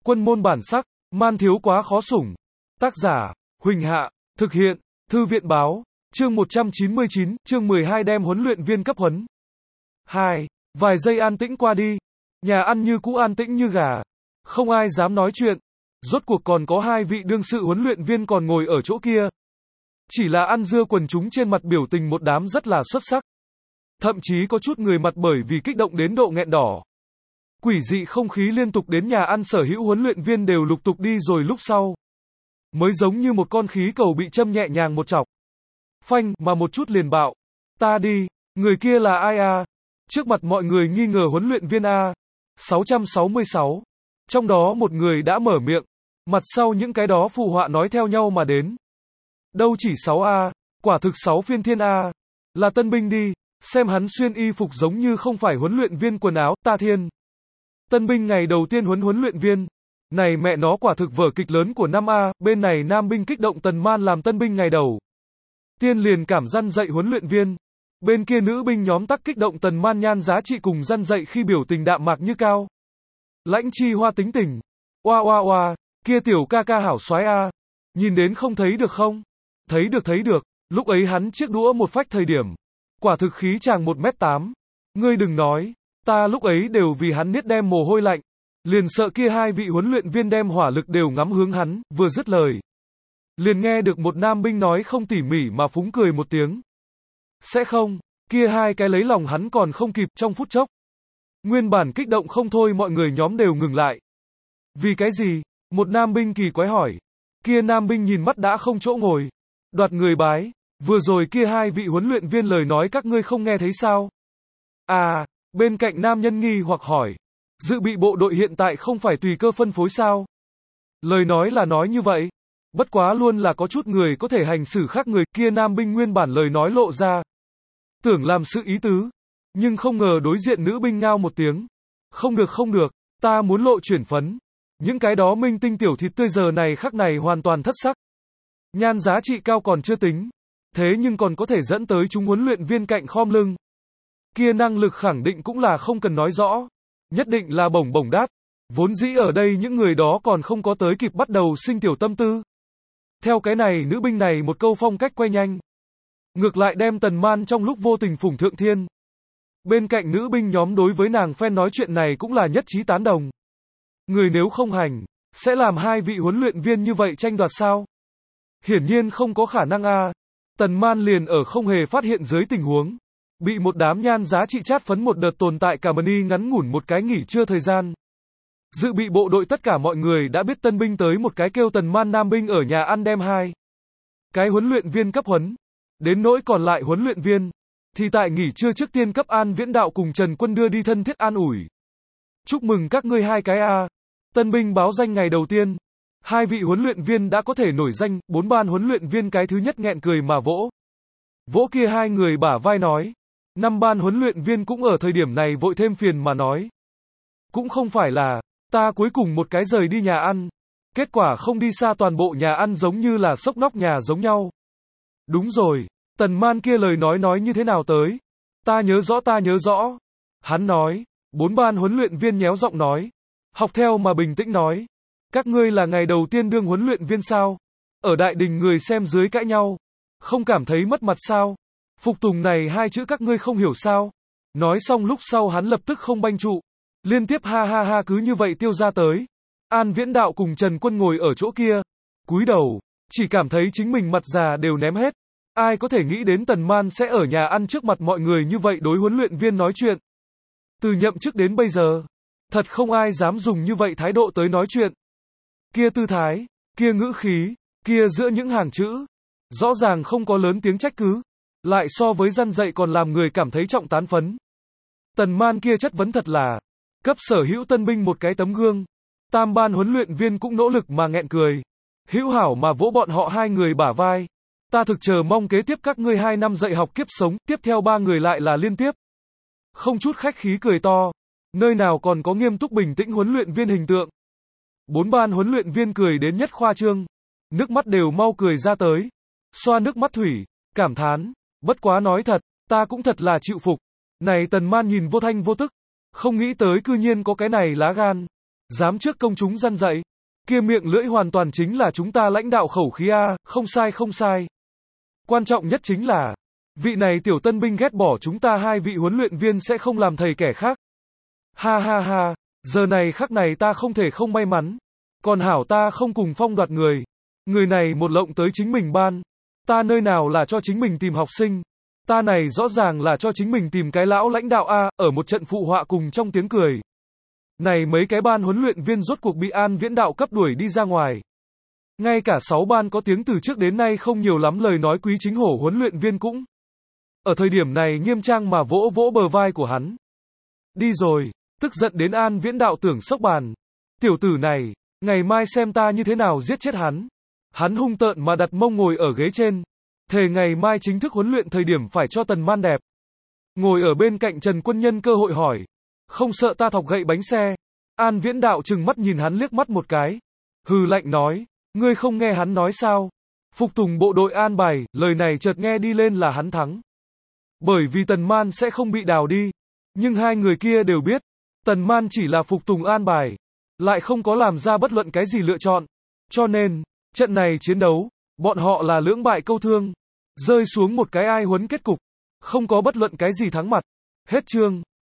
Quân môn bản sắc, man thiếu quá khó sủng. Tác giả, Huỳnh Hạ, thực hiện, Thư viện báo, chương 199, chương 12 đem huấn luyện viên cấp huấn. 2. Vài giây an tĩnh qua đi. Nhà ăn như cũ an tĩnh như gà. Không ai dám nói chuyện. Rốt cuộc còn có hai vị đương sự huấn luyện viên còn ngồi ở chỗ kia. Chỉ là ăn dưa quần chúng trên mặt biểu tình một đám rất là xuất sắc. Thậm chí có chút người mặt bởi vì kích động đến độ nghẹn đỏ. Quỷ dị không khí liên tục đến nhà ăn sở hữu huấn luyện viên đều lục tục đi rồi lúc sau. Mới giống như một con khí cầu bị châm nhẹ nhàng một chọc. Phanh mà một chút liền bạo. Ta đi, người kia là ai à? Trước mặt mọi người nghi ngờ huấn luyện viên A. 666. Trong đó một người đã mở miệng. Mặt sau những cái đó phụ họa nói theo nhau mà đến. Đâu chỉ 6A, quả thực 6 phiên thiên A. Là tân binh đi, xem hắn xuyên y phục giống như không phải huấn luyện viên quần áo, ta thiên. Tân binh ngày đầu tiên huấn luyện viên. Này mẹ nó quả thực vở kịch lớn của năm A, bên này nam binh kích động Tần Man làm tân binh ngày đầu tiên liền cảm răn dạy huấn luyện viên. Bên kia nữ binh nhóm tắc kích động Tần Man nhan giá trị cùng răn dạy khi biểu tình đạm mạc như cao. Lãnh Chi Hoa tính tình. Oa oa oa, kia tiểu ca ca hảo soái a. Nhìn đến không thấy được không? Thấy được, lúc ấy hắn chiếc đũa một phách thời điểm. Quả thực khí chàng 1m8. Ngươi đừng nói, ta lúc ấy đều vì hắn niết đem mồ hôi lạnh. Liền sợ kia hai vị huấn luyện viên đem hỏa lực đều ngắm hướng hắn, vừa dứt lời. Liền nghe được một nam binh nói không tỉ mỉ mà phúng cười một tiếng. Sẽ không, kia hai cái lấy lòng hắn còn không kịp trong phút chốc. Nguyên bản kích động không thôi mọi người nhóm đều ngừng lại. Vì cái gì? Một nam binh kỳ quái hỏi. Kia nam binh nhìn mắt đã không chỗ ngồi. Đoạt người bái. Vừa rồi kia hai vị huấn luyện viên lời nói các ngươi không nghe thấy sao? À, bên cạnh nam nhân nghi hoặc hỏi. Dự bị bộ đội hiện tại không phải tùy cơ phân phối sao? Lời nói là nói như vậy. Bất quá luôn là có chút người có thể hành xử khác người, kia nam binh nguyên bản lời nói lộ ra. Tưởng làm sự ý tứ. Nhưng không ngờ đối diện nữ binh ngao một tiếng. Không được, ta muốn lộ chuyển phấn. Những cái đó minh tinh tiểu thịt tươi giờ này khắc này hoàn toàn thất sắc. Nhan giá trị cao còn chưa tính. Thế nhưng còn có thể dẫn tới chúng huấn luyện viên cạnh khom lưng. Kia năng lực khẳng định cũng là không cần nói rõ. Nhất định là bổng bổng đát. Vốn dĩ ở đây những người đó còn không có tới kịp bắt đầu sinh tiểu tâm tư. Theo cái này nữ binh này một câu phong cách quay nhanh. Ngược lại đem Tần Man trong lúc vô tình phủng thượng thiên. Bên cạnh nữ binh nhóm đối với nàng fan nói chuyện này cũng là nhất trí tán đồng. Người nếu không hành, sẽ làm hai vị huấn luyện viên như vậy tranh đoạt sao? Hiển nhiên không có khả năng a. Tần Man liền ở không hề phát hiện dưới tình huống. Bị một đám nhan giá trị chát phấn một đợt tồn tại cả mini ngắn ngủn một cái nghỉ trưa thời gian. Dự bị bộ đội tất cả mọi người đã biết tân binh tới một cái kêu Tần Man nam binh ở nhà ăn đem hai cái huấn luyện viên cấp huấn. Đến nỗi còn lại huấn luyện viên, thì tại nghỉ trưa trước tiên cấp An Viễn Đạo cùng Trần Quân đưa đi thân thiết an ủi. Chúc mừng các ngươi hai cái a. Tân binh báo danh ngày đầu tiên. Hai vị huấn luyện viên đã có thể nổi danh, 4 ban huấn luyện viên cái thứ nhất nghẹn cười mà vỗ. Vỗ kia hai người bả vai nói. 5 ban huấn luyện viên cũng ở thời điểm này vội thêm phiền mà nói. Cũng không phải là, ta cuối cùng một cái rời đi nhà ăn. Kết quả không đi xa toàn bộ nhà ăn giống như là sốc nóc nhà giống nhau. Đúng rồi, Tần Man kia lời nói như thế nào tới? Ta nhớ rõ. Hắn nói, 4 ban huấn luyện viên nhéo giọng nói. Học theo mà bình tĩnh nói. Các ngươi là ngày đầu tiên đương huấn luyện viên sao? Ở đại đình người xem dưới cãi nhau. Không cảm thấy mất mặt sao? Phục tùng này hai chữ các ngươi không hiểu sao? Nói xong lúc sau hắn lập tức không banh trụ. Liên tiếp ha ha ha cứ như vậy tiêu ra tới. An Viễn Đạo cùng Trần Quân ngồi ở chỗ kia. Cúi đầu. Chỉ cảm thấy chính mình mặt già đều ném hết. Ai có thể nghĩ đến Tần Man sẽ ở nhà ăn trước mặt mọi người như vậy đối huấn luyện viên nói chuyện. Từ nhậm chức đến bây giờ. Thật không ai dám dùng như vậy thái độ tới nói chuyện. Kia tư thái. Kia ngữ khí. Kia giữa những hàng chữ. Rõ ràng không có lớn tiếng trách cứ. Lại so với răn dạy còn làm người cảm thấy trọng tán phấn. Tần Man kia chất vấn thật là. Cấp sở hữu tân binh một cái tấm gương. Tam ban huấn luyện viên cũng nỗ lực mà nghẹn cười. Hữu hảo mà vỗ bọn họ hai người bả vai. Ta thực chờ mong kế tiếp các ngươi 2 năm dạy học kiếp sống, tiếp theo 3 người lại là liên tiếp. Không chút khách khí cười to. Nơi nào còn có nghiêm túc bình tĩnh huấn luyện viên hình tượng. 4 ban huấn luyện viên cười đến nhất khoa trương. Nước mắt đều mau cười ra tới. Xoa nước mắt thủy, cảm thán. Bất quá nói thật, ta cũng thật là chịu phục. Này Tần Man nhìn vô thanh vô tức. Không nghĩ tới cư nhiên có cái này lá gan. Dám trước công chúng răn dạy. Kia miệng lưỡi hoàn toàn chính là chúng ta lãnh đạo khẩu khí A, không sai không sai. Quan trọng nhất chính là, vị này tiểu tân binh ghét bỏ chúng ta hai vị huấn luyện viên sẽ không làm thầy kẻ khác. Ha ha ha, giờ này khắc này ta không thể không may mắn. Còn hảo ta không cùng Phong đoạt người. Người này một lộng tới chính mình ban. Ta nơi nào là cho chính mình tìm học sinh. Ta này rõ ràng là cho chính mình tìm cái lão lãnh đạo A, ở một trận phụ họa cùng trong tiếng cười. Này mấy cái ban huấn luyện viên rốt cuộc bị An Viễn Đạo cấp đuổi đi ra ngoài. Ngay cả 6 ban có tiếng từ trước đến nay không nhiều lắm lời nói quý chính hổ huấn luyện viên cũng. Ở thời điểm này nghiêm trang mà vỗ vỗ bờ vai của hắn. Đi rồi, tức giận đến An Viễn Đạo tưởng sốc bàn. Tiểu tử này, ngày mai xem ta như thế nào giết chết hắn. Hắn hung tợn mà đặt mông ngồi ở ghế trên. Thề ngày mai chính thức huấn luyện thời điểm phải cho Tần Man đẹp. Ngồi ở bên cạnh Trần Quân Nhân cơ hội hỏi. Không sợ ta thọc gậy bánh xe. An Viễn Đạo trừng mắt nhìn hắn liếc mắt một cái. Hừ lạnh nói. Ngươi không nghe hắn nói sao? Phục tùng bộ đội an bài, lời này chợt nghe đi lên là hắn thắng. Bởi vì Tần Man sẽ không bị đào đi. Nhưng hai người kia đều biết. Tần Man chỉ là phục tùng an bài. Lại không có làm ra bất luận cái gì lựa chọn. Cho nên, trận này chiến đấu, bọn họ là lưỡng bại câu thương. Rơi xuống một cái ai huấn kết cục. Không có bất luận cái gì thắng mặt. Hết chương.